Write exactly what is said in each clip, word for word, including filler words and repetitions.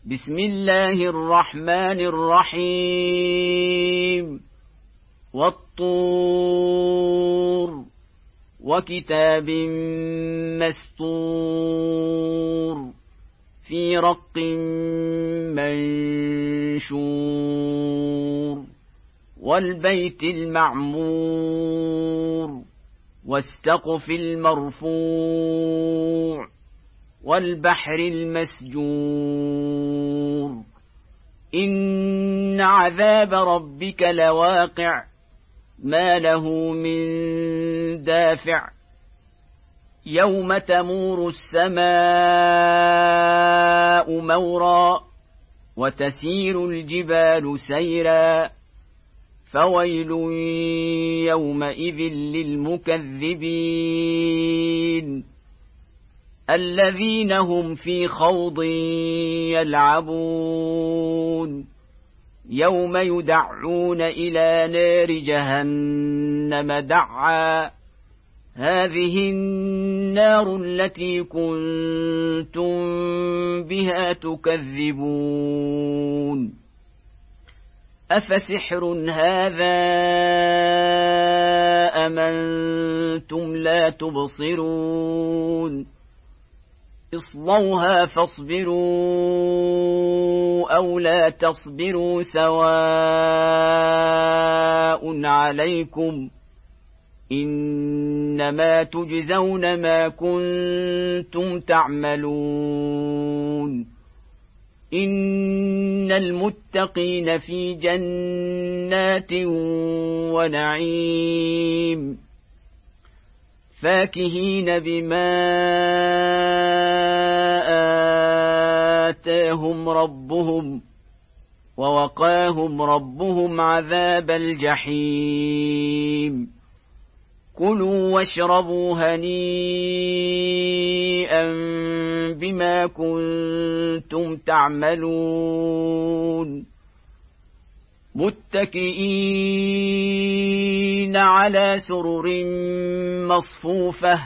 بسم الله الرحمن الرحيم والطور وكتاب مسطور في رق منشور والبيت المعمور والسقف المرفوع والبحر المسجور إن عذاب ربك لواقع ما له من دافع يوم تمور السماء مورا وتسير الجبال سيرا فويل يومئذ للمكذبين الذين هم في خوض يلعبون يوم يدعون إلى نار جهنم دعا هذه النار التي كنتم بها تكذبون أفسحر هذا أم أنتم لا تبصرون اصلوها فاصبروا أو لا تصبروا سواء عليكم إنما تجزون ما كنتم تعملون إن المتقين في جنات ونعيم فاكهين بما آتاهم ربهم ووقاهم ربهم عذاب الجحيم كلوا واشربوا هنيئا بما كنتم تعملون متكئين على سرر مصفوفة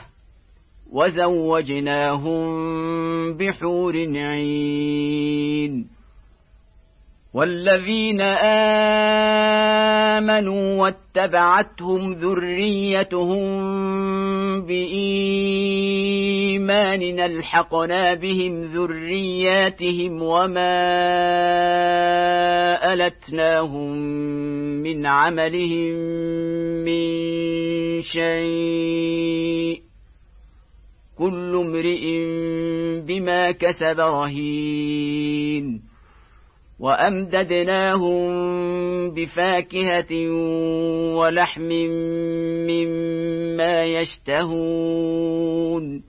وزوجناهم بحور عين والذين آمنوا واتبعتهم ذريتهم بإيمان ألحقنا بهم ذرياتهم وما ألتناهم من عملهم من شيء كل امرئ بما كسب رهين وأمددناهم بفاكهة ولحم مما يشتهون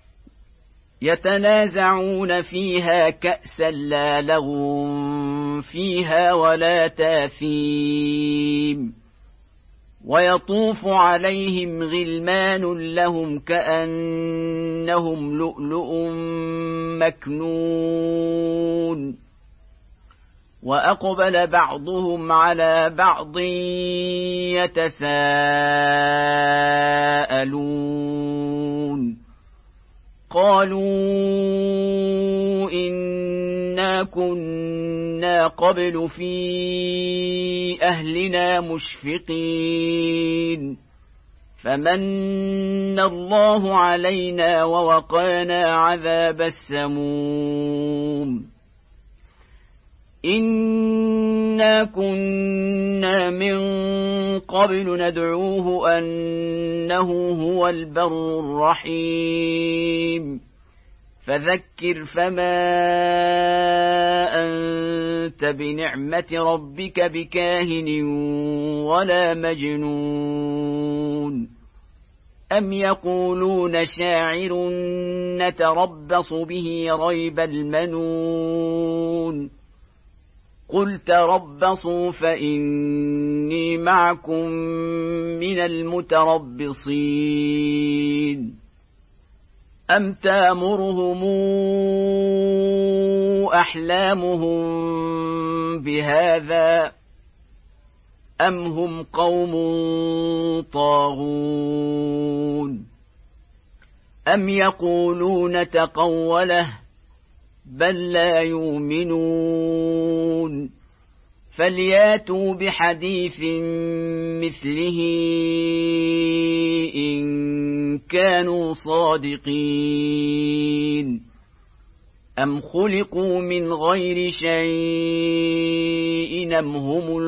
يتنازعون فيها كأسا لا لغو فيها ولا تاثيم ويطوف عليهم غلمان لهم كأنهم لؤلؤ مكنون وأقبل بعضهم على بعض يتساءلون قالوا إنا كنا قبل في أهلنا مشفقين فمن الله علينا ووقانا عذاب السموم إنا كنا من قبل ندعوه أنه هو البر الرحيم فذكر فما أنت بنعمة ربك بكاهن ولا مجنون أم يقولون شاعر نتربص به ريب المنون قل تربصوا فإني معكم من المتربصين أم تأمرهم أحلامهم بهذا أم هم قوم طاغون أم يقولون تقوله بل لا يؤمنون فلياتوا بحديث مثله إن كانوا صادقين أم خلقوا من غير شيء أم هم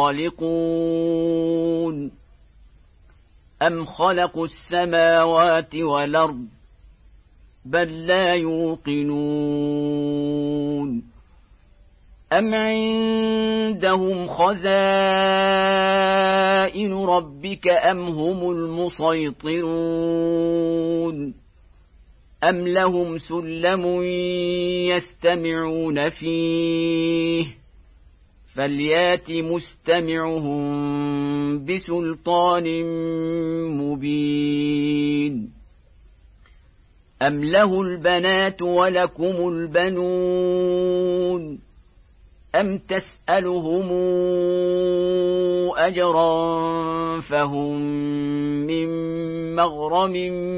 الخالقون أم خلقوا السماوات والأرض بل لا يوقنون أم عندهم خزائن ربك أم هم المسيطرون أم لهم سلم يستمعون فيه فليات مستمعهم بسلطان مبين أم له البنات ولكم البنون أم تسألهم أجرا فهم من مغرم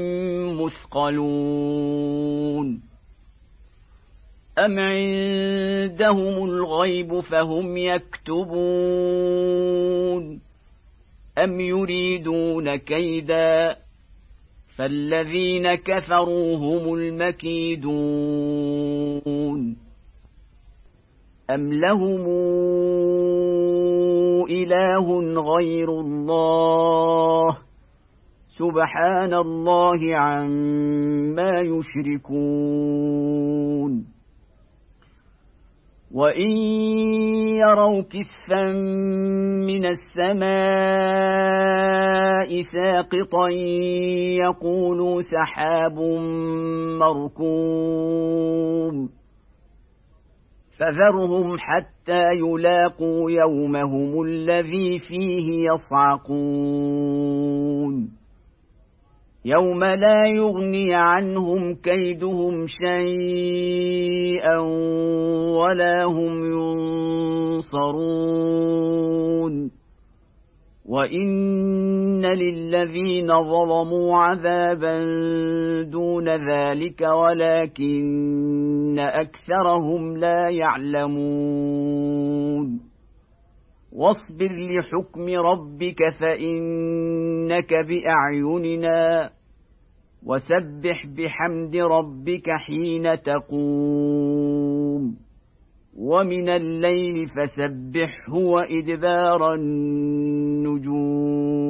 مثقلون أم عندهم الغيب فهم يكتبون أم يريدون كيدا فالذين كفروا هم المكيدون أم لهم إله غير الله سبحان الله عما يشركون وإن يروا كسفا من السماء ساقطا يقولوا سحاب مركوم فذرهم حتى يلاقوا يومهم الذي فيه يصعقون يوم لا يغني عنهم كيدهم شيئا ولا هم ينصرون وإن للذين ظلموا عذابا دون ذلك ولكن أكثرهم لا يعلمون واصبر لحكم ربك فإنك بأعيننا وسبح بحمد ربك حين تقوم ومن الليل فسبحه وإدبار النجوم